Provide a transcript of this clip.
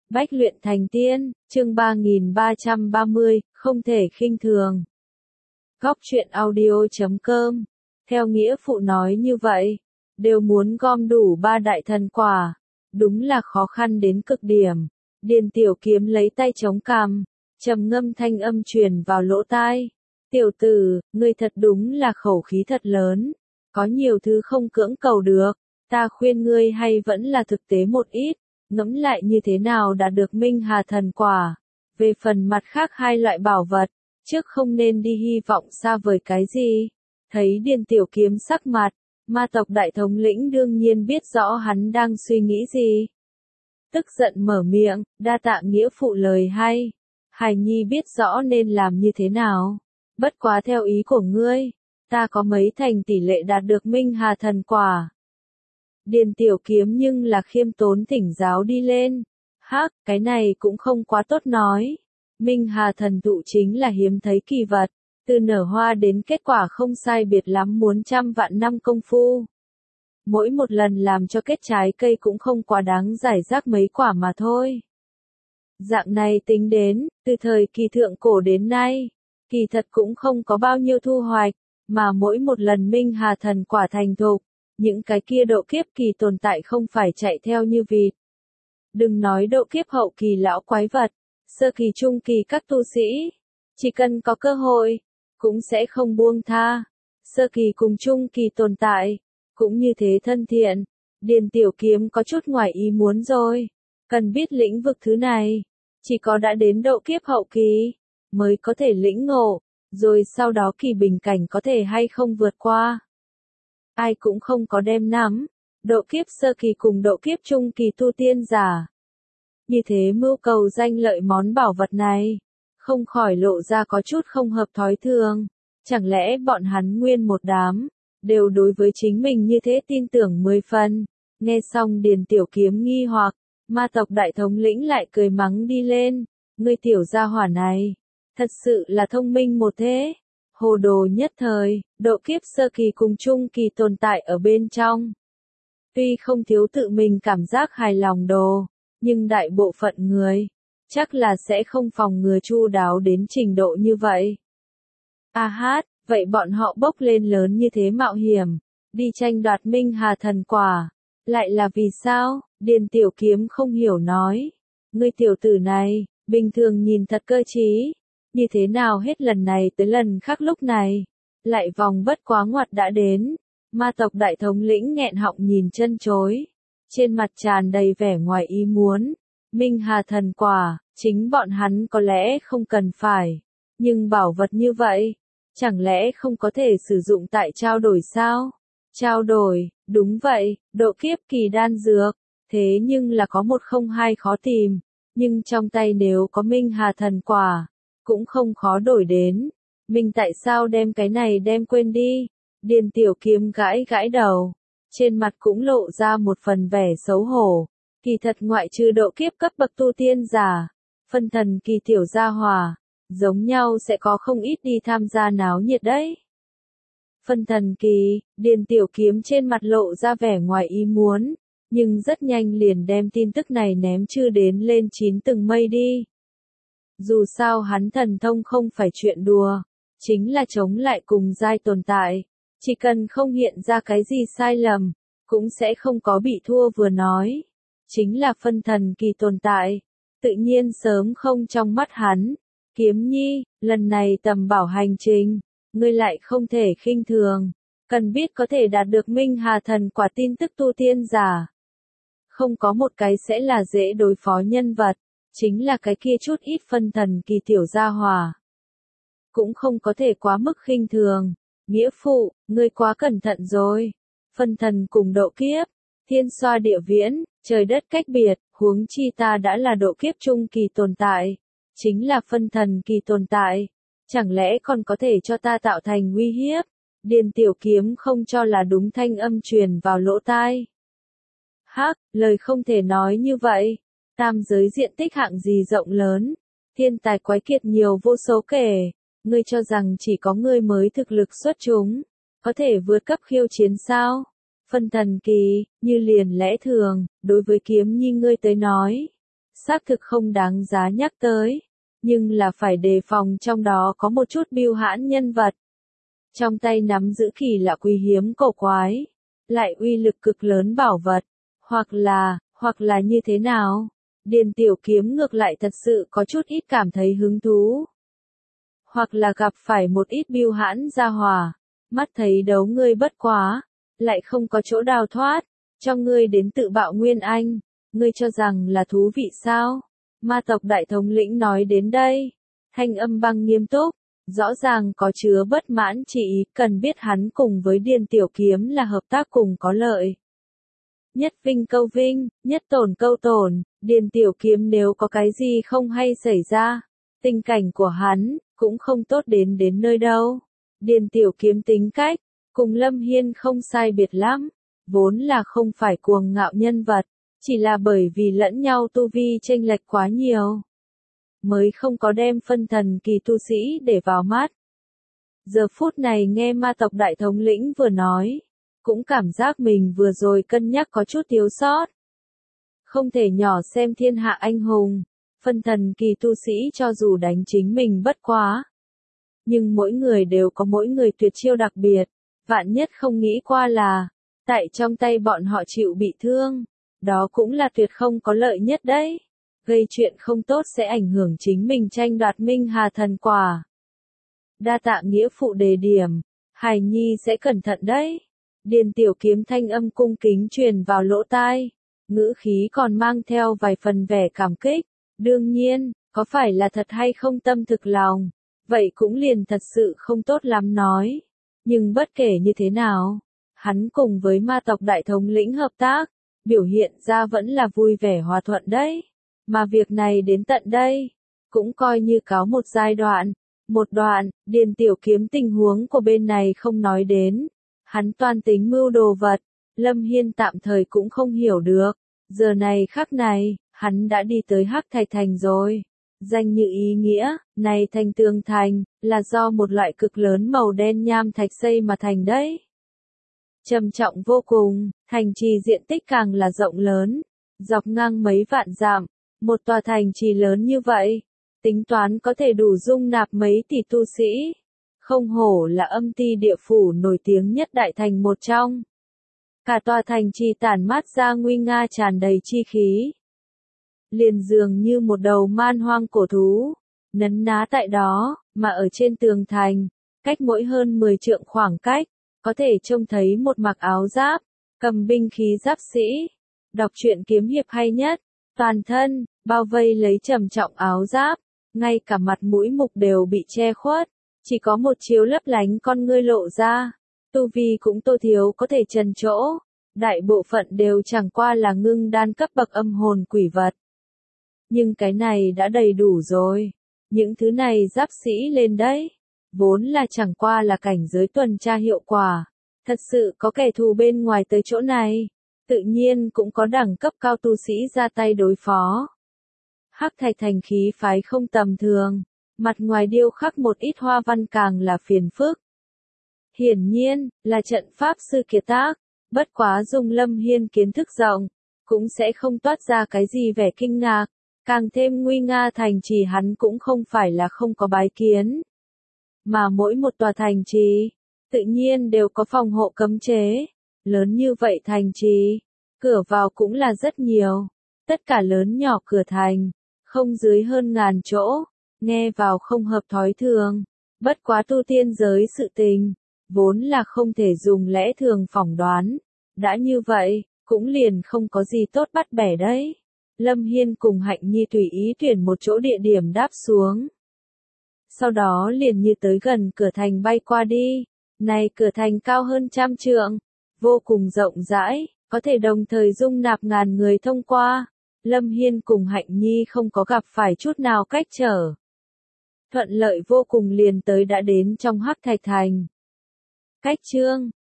Bách luyện thành tiên, chương 3330, không thể khinh thường. Góc truyện audio.com. Theo nghĩa phụ nói như vậy, đều muốn gom đủ 3 đại thần quả. Đúng là khó khăn đến cực điểm. Điền Tiểu Kiếm lấy tay chống cằm, trầm ngâm thanh âm truyền vào lỗ tai. Tiểu tử, ngươi thật đúng là khẩu khí thật lớn. Có nhiều thứ không cưỡng cầu được. Ta khuyên ngươi hay vẫn là thực tế một ít. Ngẫm lại như thế nào đã được Minh Hà thần quả. Về phần mặt khác hai loại bảo vật, trước không nên đi hy vọng xa vời cái gì. Thấy Điền Tiểu Kiếm sắc mặt, ma tộc đại thống lĩnh đương nhiên biết rõ hắn đang suy nghĩ gì. Tức giận mở miệng, đa tạ nghĩa phụ lời hay. Hài Nhi biết rõ nên làm như thế nào. Bất quá theo ý của ngươi, ta có mấy thành tỷ lệ đạt được Minh Hà thần quả. Điền Tiểu Kiếm nhưng là khiêm tốn thỉnh giáo đi lên. Hắc, cái này cũng không quá tốt nói. Minh Hà thần thụ chính là hiếm thấy kỳ vật, từ nở hoa đến kết quả không sai biệt lắm muốn trăm vạn năm công phu. Mỗi một lần làm cho kết trái cây cũng không quá đáng giải rác mấy quả mà thôi. Dạng này tính đến, từ thời kỳ thượng cổ đến nay, kỳ thật cũng không có bao nhiêu thu hoạch, mà mỗi một lần Minh Hà thần quả thành thục, những cái kia độ kiếp kỳ tồn tại không phải chạy theo như vịt. Đừng nói độ kiếp hậu kỳ lão quái vật, sơ kỳ trung kỳ các tu sĩ, chỉ cần có cơ hội, cũng sẽ không buông tha. Sơ kỳ cùng trung kỳ tồn tại, cũng như thế thân thiện. Điền Tiểu Kiếm có chút ngoài ý muốn rồi, cần biết lĩnh vực thứ này, chỉ có đã đến độ kiếp hậu kỳ, mới có thể lĩnh ngộ, rồi sau đó kỳ bình cảnh có thể hay không vượt qua. Ai cũng không có đem nắm, độ kiếp sơ kỳ cùng độ kiếp trung kỳ tu tiên giả. Như thế mưu cầu danh lợi món bảo vật này, không khỏi lộ ra có chút không hợp thói thường. Chẳng lẽ bọn hắn nguyên một đám, đều đối với chính mình như thế tin tưởng 10 phần. Nghe xong Điền Tiểu Kiếm nghi hoặc, ma tộc đại thống lĩnh lại cười mắng đi lên. Ngươi tiểu gia hỏa này, thật sự là thông minh một thế. Hồ đồ nhất thời, độ kiếp sơ kỳ cùng trung kỳ tồn tại ở bên trong. Tuy không thiếu tự mình cảm giác hài lòng đồ, nhưng đại bộ phận người, chắc là sẽ không phòng ngừa chu đáo đến trình độ như vậy. A hát, vậy bọn họ bốc lên lớn như thế mạo hiểm, đi tranh đoạt Minh Hà thần quả, lại là vì sao? Điền Tiểu Kiếm không hiểu nói. Ngươi tiểu tử này, bình thường nhìn thật cơ trí. Như thế nào hết lần này tới lần khác lúc này, lại vòng bất quá ngoặt đã đến. Ma tộc đại thống lĩnh nghẹn họng nhìn chân chối, trên mặt tràn đầy vẻ ngoài ý muốn. Minh Hà thần quả, chính bọn hắn có lẽ không cần phải, nhưng bảo vật như vậy, chẳng lẽ không có thể sử dụng tại trao đổi sao? Trao đổi, đúng vậy, độ kiếp kỳ đan dược, thế nhưng là có một không hai khó tìm, nhưng trong tay nếu có Minh Hà thần quả, cũng không khó đổi đến. Mình tại sao đem cái này đem quên đi? Điền Tiểu Kiếm gãi gãi đầu, trên mặt cũng lộ ra một phần vẻ xấu hổ. Kỳ thật ngoại trừ độ kiếp cấp bậc tu tiên giả, phân thần kỳ tiểu gia hỏa, giống nhau sẽ có không ít đi tham gia náo nhiệt đấy. Phân thần kỳ, Điền Tiểu Kiếm trên mặt lộ ra vẻ ngoài ý muốn, nhưng rất nhanh liền đem tin tức này ném chư đến lên 9 tầng mây đi. Dù sao hắn thần thông không phải chuyện đùa, chính là chống lại cùng giai tồn tại, chỉ cần không hiện ra cái gì sai lầm, cũng sẽ không có bị thua vừa nói. Chính là phân thần kỳ tồn tại, tự nhiên sớm không trong mắt hắn. Kiếm Nhi, lần này tầm bảo hành trình, ngươi lại không thể khinh thường, cần biết có thể đạt được Minh Hà thần quả tin tức tu tiên giả. Không có một cái sẽ là dễ đối phó nhân vật, chính là cái kia chút ít phân thần kỳ tiểu gia hỏa. Cũng không có thể quá mức khinh thường. Nghĩa phụ, ngươi quá cẩn thận rồi. Phân thần cùng độ kiếp, thiên xoa địa viễn, trời đất cách biệt, huống chi ta đã là độ kiếp trung kỳ tồn tại, chính là phân thần kỳ tồn tại, chẳng lẽ còn có thể cho ta tạo thành uy hiếp? Điền Tiểu Kiếm không cho là đúng thanh âm truyền vào lỗ tai. Hắc, lời không thể nói như vậy. Tam giới diện tích hạng gì rộng lớn, thiên tài quái kiệt nhiều vô số kể. Ngươi cho rằng chỉ có ngươi mới thực lực xuất chúng, có thể vượt cấp khiêu chiến sao? Phân thần kỳ, như liền lẽ thường, đối với Kiếm Nhi ngươi tới nói, xác thực không đáng giá nhắc tới, nhưng là phải đề phòng trong đó có một chút bưu hãn nhân vật. Trong tay nắm giữ kỳ lạ quý hiếm cổ quái, lại uy lực cực lớn bảo vật, hoặc là như thế nào? Điền Tiểu Kiếm ngược lại thật sự có chút ít cảm thấy hứng thú. Hoặc là gặp phải một ít bưu hãn gia hỏa, mắt thấy đấu ngươi bất quá, lại không có chỗ đào thoát, cho ngươi đến tự bạo nguyên anh, ngươi cho rằng là thú vị sao? Ma tộc đại thống lĩnh nói đến đây, thanh âm băng nghiêm túc, rõ ràng có chứa bất mãn chỉ ý, cần biết hắn cùng với Điền Tiểu Kiếm là hợp tác cùng có lợi. Nhất vinh câu vinh, nhất tổn câu tổn, Điền Tiểu Kiếm nếu có cái gì không hay xảy ra, tình cảnh của hắn cũng không tốt đến nơi đâu. Điền Tiểu Kiếm tính cách, cùng Lâm Hiên không sai biệt lắm, vốn là không phải cuồng ngạo nhân vật, chỉ là bởi vì lẫn nhau tu vi chênh lệch quá nhiều, mới không có đem phân thần kỳ tu sĩ để vào mắt. Giờ phút này nghe ma tộc đại thống lĩnh vừa nói, cũng cảm giác mình vừa rồi cân nhắc có chút thiếu sót. Không thể nhỏ xem thiên hạ anh hùng, phân thần kỳ tu sĩ cho dù đánh chính mình bất quá. Nhưng mỗi người đều có mỗi người tuyệt chiêu đặc biệt, vạn nhất không nghĩ qua là, tại trong tay bọn họ chịu bị thương, đó cũng là tuyệt không có lợi nhất đấy. Gây chuyện không tốt sẽ ảnh hưởng chính mình tranh đoạt Minh Hà thần quả. Đa tạ nghĩa phụ đề điểm, Hải Nhi sẽ cẩn thận đấy. Điền Tiểu Kiếm thanh âm cung kính truyền vào lỗ tai, ngữ khí còn mang theo vài phần vẻ cảm kích. Đương nhiên, có phải là thật hay không tâm thực lòng, vậy cũng liền thật sự không tốt lắm nói. Nhưng bất kể như thế nào, hắn cùng với ma tộc đại thống lĩnh hợp tác, biểu hiện ra vẫn là vui vẻ hòa thuận đấy. Mà việc này đến tận đây, cũng coi như cáo một giai đoạn. Một đoạn, Điền Tiểu Kiếm tình huống của bên này không nói đến. Hắn toan tính mưu đồ vật, Lâm Hiên tạm thời cũng không hiểu được. Giờ này khắc này, hắn đã đi tới Hắc Thạch Thành rồi. Danh như ý nghĩa, này thành tường thành, là do một loại cực lớn màu đen nham thạch xây mà thành đấy. Trầm trọng vô cùng, thành trì diện tích càng là rộng lớn, dọc ngang mấy vạn dặm, một tòa thành trì lớn như vậy, tính toán có thể đủ dung nạp mấy tỷ tu sĩ. Không hổ là âm ti địa phủ nổi tiếng nhất đại thành một trong. Cả tòa thành trì tản mát ra nguy nga tràn đầy chi khí. Liền dường như một đầu man hoang cổ thú, nấn ná tại đó, mà ở trên tường thành, cách mỗi hơn 10 trượng khoảng cách, có thể trông thấy một mặc áo giáp, cầm binh khí giáp sĩ. Đọc truyện kiếm hiệp hay nhất, toàn thân, bao vây lấy trầm trọng áo giáp, ngay cả mặt mũi mục đều bị che khuất, chỉ có một chiếu lấp lánh con ngươi lộ ra. Tu vi cũng tô thiếu có thể trần chỗ, đại bộ phận đều chẳng qua là ngưng đan cấp bậc âm hồn quỷ vật. Nhưng cái này đã đầy đủ rồi, những thứ này giáp sĩ lên đấy, vốn là chẳng qua là cảnh giới tuần tra hiệu quả, thật sự có kẻ thù bên ngoài tới chỗ này, tự nhiên cũng có đẳng cấp cao tu sĩ ra tay đối phó. Hắc Thạch Thành khí phái không tầm thường, mặt ngoài điêu khắc một ít hoa văn càng là phiền phức. Hiển nhiên, là trận pháp sư kiệt tác, bất quá dùng Lâm Hiên kiến thức rộng, cũng sẽ không toát ra cái gì vẻ kinh ngạc, càng thêm nguy nga thành trì hắn cũng không phải là không có bái kiến. Mà mỗi một tòa thành trì, tự nhiên đều có phòng hộ cấm chế, lớn như vậy thành trì, cửa vào cũng là rất nhiều, tất cả lớn nhỏ cửa thành, không dưới hơn 1000 chỗ, nghe vào không hợp thói thường, bất quá tu tiên giới sự tình, vốn là không thể dùng lẽ thường phỏng đoán, đã như vậy, cũng liền không có gì tốt bắt bẻ đấy. Lâm Hiên cùng Hạnh Nhi tùy ý tuyển một chỗ địa điểm đáp xuống. Sau đó liền như tới gần cửa thành bay qua đi, này cửa thành cao hơn 100 trượng, vô cùng rộng rãi, có thể đồng thời dung nạp ngàn người thông qua. Lâm Hiên cùng Hạnh Nhi không có gặp phải chút nào cách trở. Thuận lợi vô cùng liền tới đã đến trong Hắc Thạch Thành. Cách chương